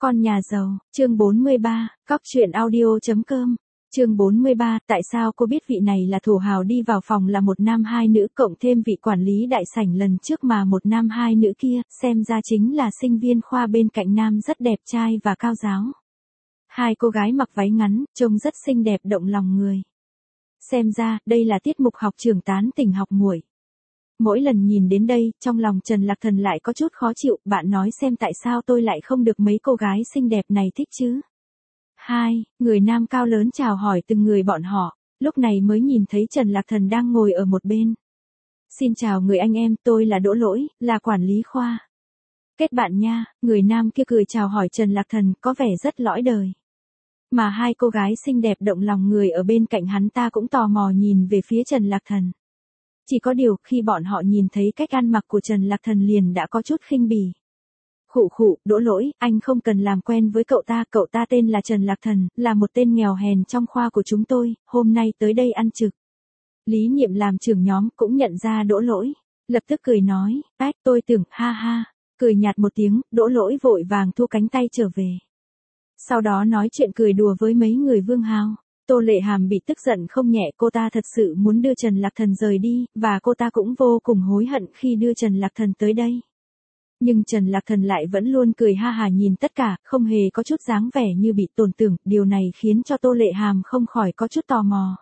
Con nhà giàu, chương 43, cóc truyện audio.com. Chương 43, tại sao cô biết vị này là thổ hào đi vào phòng là một nam hai nữ cộng thêm vị quản lý đại sảnh lần trước mà một nam hai nữ kia, xem ra chính là sinh viên khoa bên cạnh nam rất đẹp trai và cao giáo. Hai cô gái mặc váy ngắn, trông rất xinh đẹp động lòng người. Xem ra, đây là tiết mục học trưởng tán tỉnh học muội. Mỗi lần nhìn đến đây, trong lòng Trần Lạc Thần lại có chút khó chịu, bạn nói xem tại sao tôi lại không được mấy cô gái xinh đẹp này thích chứ? Hai, người nam cao lớn chào hỏi từng người bọn họ, lúc này mới nhìn thấy Trần Lạc Thần đang ngồi ở một bên. Xin chào người anh em, tôi là Đỗ Lỗi, là quản lý khoa. Kết bạn nha, người nam kia cười chào hỏi Trần Lạc Thần, có vẻ rất lõi đời. Mà hai cô gái xinh đẹp động lòng người ở bên cạnh hắn ta cũng tò mò nhìn về phía Trần Lạc Thần. Chỉ có điều, khi bọn họ nhìn thấy cách ăn mặc của Trần Lạc Thần liền đã có chút khinh bỉ. Khụ khụ, Đỗ Lỗi, anh không cần làm quen với cậu ta tên là Trần Lạc Thần, là một tên nghèo hèn trong khoa của chúng tôi, hôm nay tới đây ăn trực. Lý Nhiệm làm trưởng nhóm cũng nhận ra Đỗ Lỗi, lập tức cười nói, tôi tưởng, ha ha, cười nhạt một tiếng, Đỗ Lỗi vội vàng thu cánh tay trở về. Sau đó nói chuyện cười đùa với mấy người Vương Hào. Tô Lệ Hàm bị tức giận không nhẹ, cô ta thật sự muốn đưa Trần Lạc Thần rời đi, và cô ta cũng vô cùng hối hận khi đưa Trần Lạc Thần tới đây. Nhưng Trần Lạc Thần lại vẫn luôn cười ha hà nhìn tất cả, không hề có chút dáng vẻ như bị tổn thương, điều này khiến cho Tô Lệ Hàm không khỏi có chút tò mò.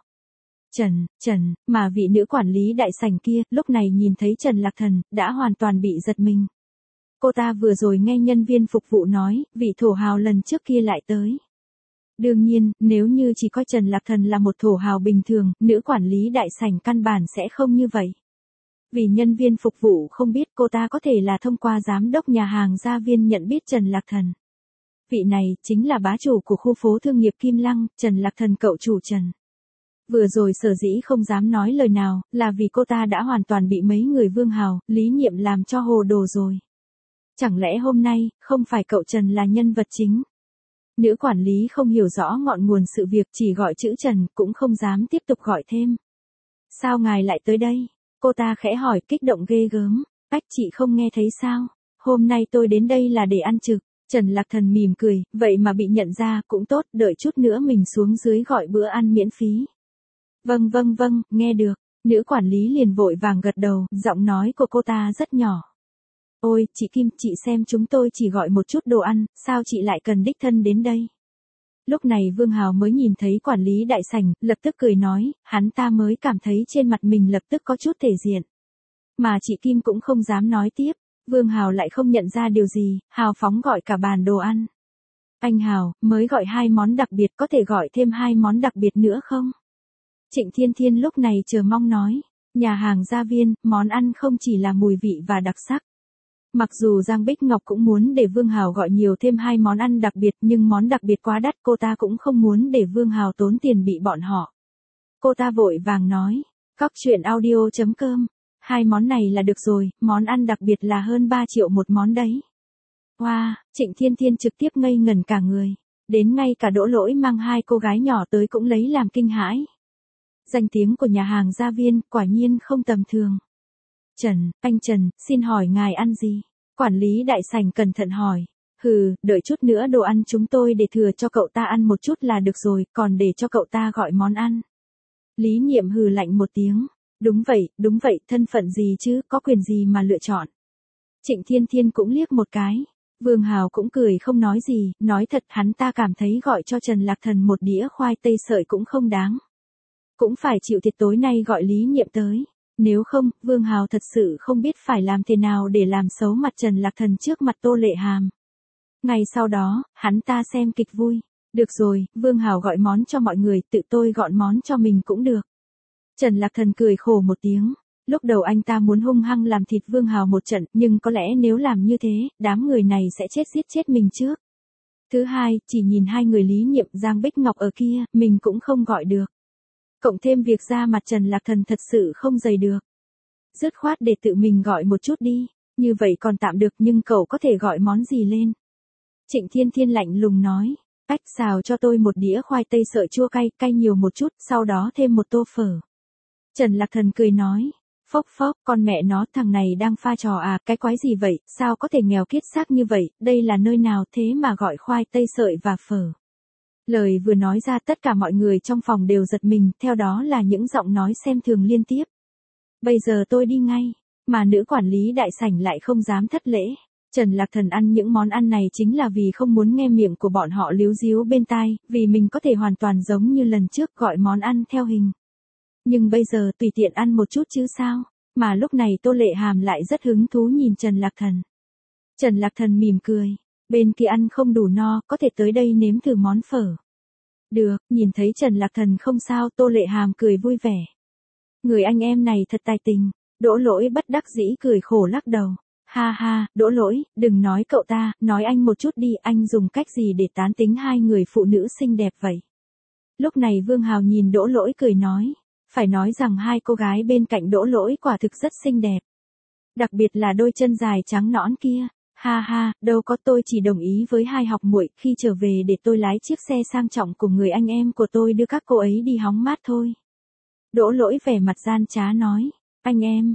Trần, mà vị nữ quản lý đại sảnh kia, lúc này nhìn thấy Trần Lạc Thần, đã hoàn toàn bị giật mình. Cô ta vừa rồi nghe nhân viên phục vụ nói, vị thổ hào lần trước kia lại tới. Đương nhiên, nếu như chỉ coi Trần Lạc Thần là một thổ hào bình thường, nữ quản lý đại sảnh căn bản sẽ không như vậy. Vì nhân viên phục vụ không biết cô ta có thể là thông qua giám đốc nhà hàng Gia Viên nhận biết Trần Lạc Thần. Vị này chính là bá chủ của khu phố thương nghiệp Kim Lăng, Trần Lạc Thần cậu chủ Trần. Vừa rồi sở dĩ không dám nói lời nào, là vì cô ta đã hoàn toàn bị mấy người Vương Hào, Lý Nhiệm làm cho hồ đồ rồi. Chẳng lẽ hôm nay, không phải cậu Trần là nhân vật chính? Nữ quản lý không hiểu rõ ngọn nguồn sự việc, chỉ gọi chữ Trần, cũng không dám tiếp tục gọi thêm. Sao ngài lại tới đây? Cô ta khẽ hỏi kích động ghê gớm. Chị không nghe thấy sao? Hôm nay tôi đến đây là để ăn trực. Trần Lạc Thần mỉm cười, vậy mà bị nhận ra cũng tốt, đợi chút nữa mình xuống dưới gọi bữa ăn miễn phí. Vâng, nghe được. Nữ quản lý liền vội vàng gật đầu, giọng nói của cô ta rất nhỏ. Ôi, chị Kim, chị xem chúng tôi chỉ gọi một chút đồ ăn, sao chị lại cần đích thân đến đây? Lúc này Vương Hào mới nhìn thấy quản lý đại sảnh, lập tức cười nói, hắn ta mới cảm thấy trên mặt mình lập tức có chút thể diện. Mà chị Kim cũng không dám nói tiếp, Vương Hào lại không nhận ra điều gì, hào phóng gọi cả bàn đồ ăn. Anh Hào, mới gọi 2 món đặc biệt, có thể gọi thêm 2 món đặc biệt nữa không? Trịnh Thiên Thiên lúc này chờ mong nói, nhà hàng Gia Viên, món ăn không chỉ là mùi vị và đặc sắc. Mặc dù Giang Bích Ngọc cũng muốn để Vương Hào gọi nhiều thêm 2 món ăn đặc biệt, nhưng món đặc biệt quá đắt, cô ta cũng không muốn để Vương Hào tốn tiền bị bọn họ. Cô ta vội vàng nói, cóc truyện audio.com, 2 món này là được rồi, món ăn đặc biệt là hơn 3 triệu một món đấy. Wow, Trịnh Thiên Thiên trực tiếp ngây ngẩn cả người, đến ngay cả Đỗ Lỗi mang 2 cô gái nhỏ tới cũng lấy làm kinh hãi. Danh tiếng của nhà hàng Gia Viên, quả nhiên không tầm thường. Anh Trần, xin hỏi ngài ăn gì? Quản lý đại sảnh cẩn thận hỏi. Đợi chút nữa đồ ăn chúng tôi để thừa cho cậu ta ăn một chút là được rồi, còn để cho cậu ta gọi món ăn. Lý Nhiệm hừ lạnh một tiếng. Đúng vậy, thân phận gì chứ, có quyền gì mà lựa chọn. Trịnh Thiên Thiên cũng liếc một cái. Vương Hào cũng cười không nói gì, nói thật hắn ta cảm thấy gọi cho Trần Lạc Thần một đĩa khoai tây sợi cũng không đáng. Cũng phải chịu thiệt tối nay gọi Lý Nhiệm tới. Nếu không, Vương Hào thật sự không biết phải làm thế nào để làm xấu mặt Trần Lạc Thần trước mặt Tô Lệ Hàm. Ngày sau đó, hắn ta xem kịch vui. Được rồi, Vương Hào gọi món cho mọi người, tự tôi gọi món cho mình cũng được. Trần Lạc Thần cười khổ một tiếng. Lúc đầu anh ta muốn hung hăng làm thịt Vương Hào một trận, nhưng có lẽ nếu làm như thế, đám người này sẽ giết chết mình trước. Thứ hai, chỉ nhìn 2 người Lý Nhiệm, Giang Bích Ngọc ở kia, mình cũng không gọi được. Cộng thêm việc ra mặt Trần Lạc Thần thật sự không dày được. Dứt khoát để tự mình gọi một chút đi, như vậy còn tạm được, nhưng cậu có thể gọi món gì lên? Trịnh Thiên Thiên lạnh lùng nói, xào cho tôi một đĩa khoai tây sợi chua cay, cay nhiều một chút, sau đó thêm một tô phở. Trần Lạc Thần cười nói, Phốc phốc, con mẹ nó, thằng này đang pha trò à, cái quái gì vậy, sao có thể nghèo kiết xác như vậy, đây là nơi nào thế mà gọi khoai tây sợi và phở. Lời vừa nói ra tất cả mọi người trong phòng đều giật mình, theo đó là những giọng nói xem thường liên tiếp. Bây giờ tôi đi ngay, mà nữ quản lý đại sảnh lại không dám thất lễ. Trần Lạc Thần ăn những món ăn này chính là vì không muốn nghe miệng của bọn họ líu díu bên tai, vì mình có thể hoàn toàn giống như lần trước gọi món ăn theo hình. Nhưng bây giờ tùy tiện ăn một chút chứ sao, mà lúc này Tô Lệ Hàm lại rất hứng thú nhìn Trần Lạc Thần. Trần Lạc Thần mỉm cười, bên kia ăn không đủ no, có thể tới đây nếm thử món phở. Được, nhìn thấy Trần Lạc Thần không sao, Tô Lệ Hàm cười vui vẻ. Người anh em này thật tài tình. Đỗ Lỗi bất đắc dĩ cười khổ lắc đầu. Ha ha, Đỗ Lỗi, đừng nói cậu ta, nói anh một chút đi, anh dùng cách gì để tán tính hai người phụ nữ xinh đẹp vậy? Lúc này Vương Hào nhìn Đỗ Lỗi cười nói, phải nói rằng hai cô gái bên cạnh Đỗ Lỗi quả thực rất xinh đẹp. Đặc biệt là đôi chân dài trắng nõn kia. Ha ha, đâu có, tôi chỉ đồng ý với hai học muội khi trở về để tôi lái chiếc xe sang trọng của người anh em của tôi đưa các cô ấy đi hóng mát thôi. Đỗ Lỗi vẻ mặt gian trá nói, anh em,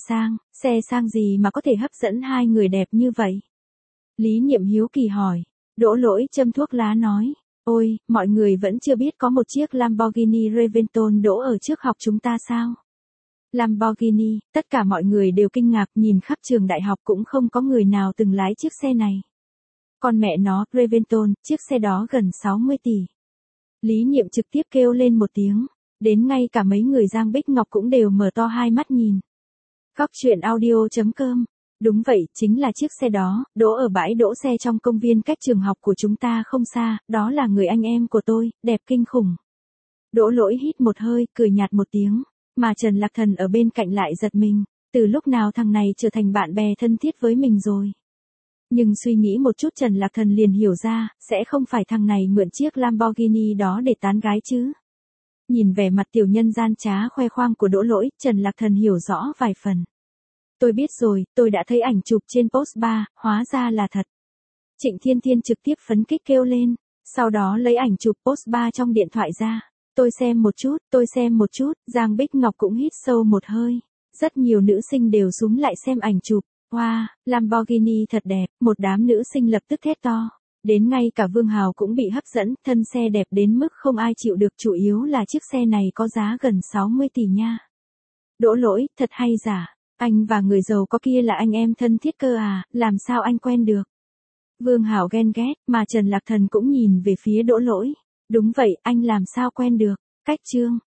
xe sang gì mà có thể hấp dẫn hai người đẹp như vậy? Lý Niệm hiếu kỳ hỏi. Đỗ Lỗi châm thuốc lá nói, ôi, mọi người vẫn chưa biết có một chiếc Lamborghini Reventon đỗ ở trước học chúng ta sao? Lamborghini, tất cả mọi người đều kinh ngạc, nhìn khắp trường đại học cũng không có người nào từng lái chiếc xe này. Con mẹ nó, Reventon, chiếc xe đó gần 60 tỷ. Lý Niệm trực tiếp kêu lên một tiếng, đến ngay cả mấy người Giang Bích Ngọc cũng đều mở to hai mắt nhìn. Góc truyện audio.com. Đúng vậy, chính là chiếc xe đó, đỗ ở bãi đỗ xe trong công viên cách trường học của chúng ta không xa, đó là người anh em của tôi, đẹp kinh khủng. Đỗ Lỗi hít một hơi, cười nhạt một tiếng, mà Trần Lạc Thần ở bên cạnh lại giật mình, từ lúc nào thằng này trở thành bạn bè thân thiết với mình rồi. Nhưng suy nghĩ một chút Trần Lạc Thần liền hiểu ra, sẽ không phải thằng này mượn chiếc Lamborghini đó để tán gái chứ. Nhìn vẻ mặt tiểu nhân gian trá khoe khoang của Đỗ Lỗi, Trần Lạc Thần hiểu rõ vài phần. Tôi biết rồi, tôi đã thấy ảnh chụp trên post bar, hóa ra là thật. Trịnh Thiên Thiên trực tiếp phấn khích kêu lên, sau đó lấy ảnh chụp post bar trong điện thoại ra. Tôi xem một chút, Giang Bích Ngọc cũng hít sâu một hơi. Rất nhiều nữ sinh đều súm lại xem ảnh chụp. Wow, Lamborghini thật đẹp, một đám nữ sinh lập tức thét to. Đến ngay cả Vương Hào cũng bị hấp dẫn, thân xe đẹp đến mức không ai chịu được, chủ yếu là chiếc xe này có giá gần 60 tỷ nha. Đỗ Lỗi, thật hay giả, anh và người giàu có kia là anh em thân thiết cơ à, làm sao anh quen được? Vương Hào ghen ghét, mà Trần Lạc Thần cũng nhìn về phía Đỗ Lỗi. Đúng vậy, anh làm sao quen được? Cách chương.